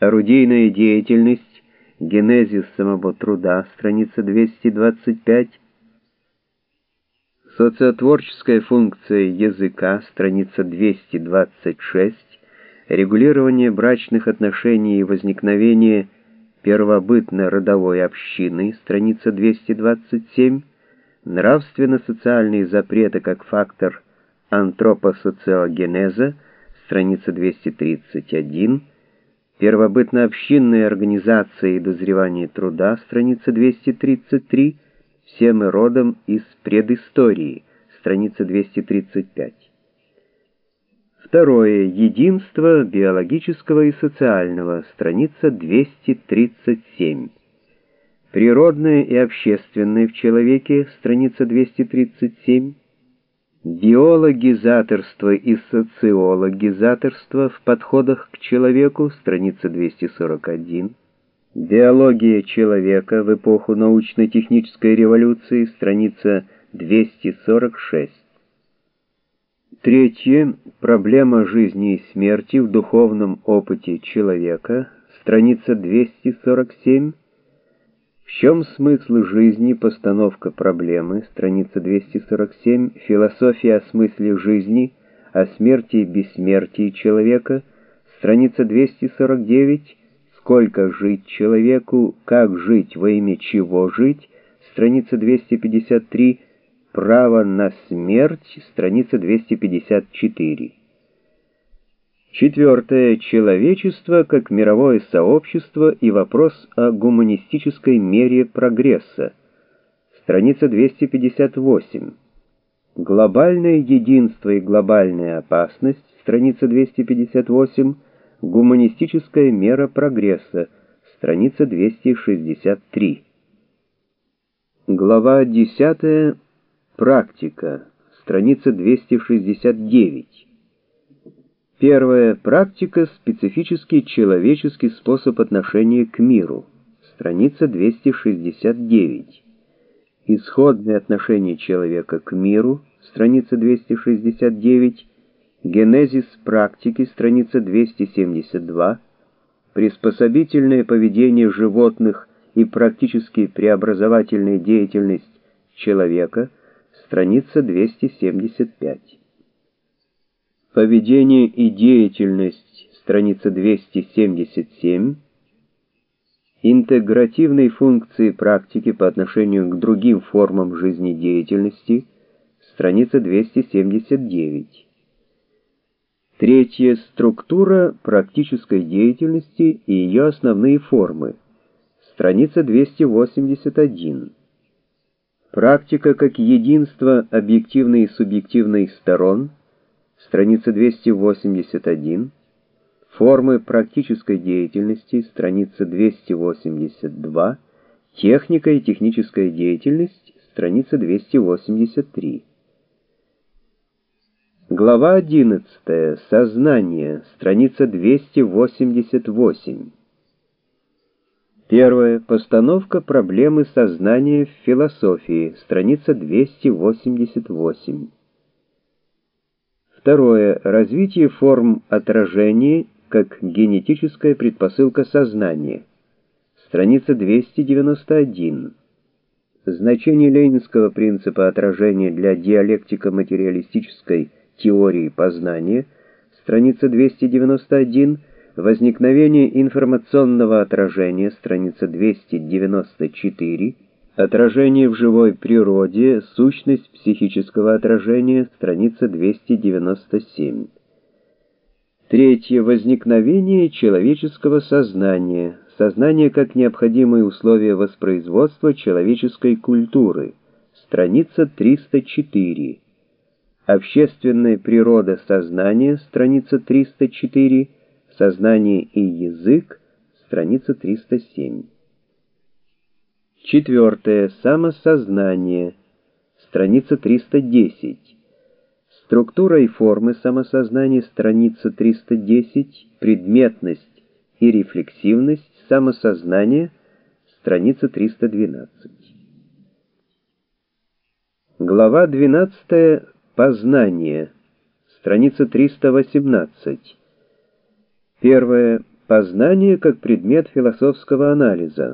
Орудийная деятельность, генезис самого труда, страница 225. Социотворческая функция языка, страница 226. Регулирование брачных отношений и возникновение первобытно-родовой общины, страница 227. Нравственно-социальные запреты как фактор антропосоциогенеза, страница 231. Первобытно-общинная организация и дозревание труда, страница 233. Все мы родом из предыстории, страница 235. Второе. Единство биологического и социального, страница 237. Природное и общественное в человеке, страница 237. Биологизаторство и социологизаторство в подходах к человеку, страница 241. Биология человека в эпоху научно-технической революции, страница 246. Третье. Проблема жизни и смерти в духовном опыте человека, страница 247. В чем смысл жизни? Постановка проблемы, страница 247. Философия о смысле жизни, о смерти и бессмертии человека, страница 249. Сколько жить человеку, как жить, во имя чего жить, страница 253. Право на смерть, страница 254. Четвертое. Человечество как мировое сообщество и вопрос о гуманистической мере прогресса, страница 258. Глобальное единство и глобальная опасность, страница 258. Гуманистическая мера прогресса, страница 263. Глава 10. Практика, страница 269. Первая. Практика — специфический человеческий способ отношения к миру, страница 269. Исходные отношения человека к миру, страница 269. Генезис практики, страница 272. Приспособительное поведение животных и практически преобразовательная деятельность человека, страница 275. Поведение и деятельность, страница 277. Интегративные функции практики по отношению к другим формам жизнедеятельности, страница 279. Третье. Структура практической деятельности и ее основные формы, страница 281. Практика как единство объективной и субъективной сторон, страница 281. Формы практической деятельности, страница 282. Техника и техническая деятельность, страница 283. Глава 11. Сознание, страница 288. Первое. Постановка проблемы сознания в философии, страница 288. Второе. Развитие форм отражения как генетическая предпосылка сознания, страница 291. Значение ленинского принципа отражения для диалектико-материалистической теории познания, страница 291. Возникновение информационного отражения, страница 294. Отражение в живой природе, сущность психического отражения, страница 297. Третье. Возникновение человеческого сознания, сознание как необходимое условие воспроизводства человеческой культуры, страница 304. Общественная природа сознания, страница 304. Сознание и язык, страница 307. Четвертое. Самосознание, страница 310. Структура и формы самосознания, страница 310. Предметность и рефлексивность самосознания, страница 312. Глава 12. Познание, страница 318. Первое. Познание как предмет философского анализа.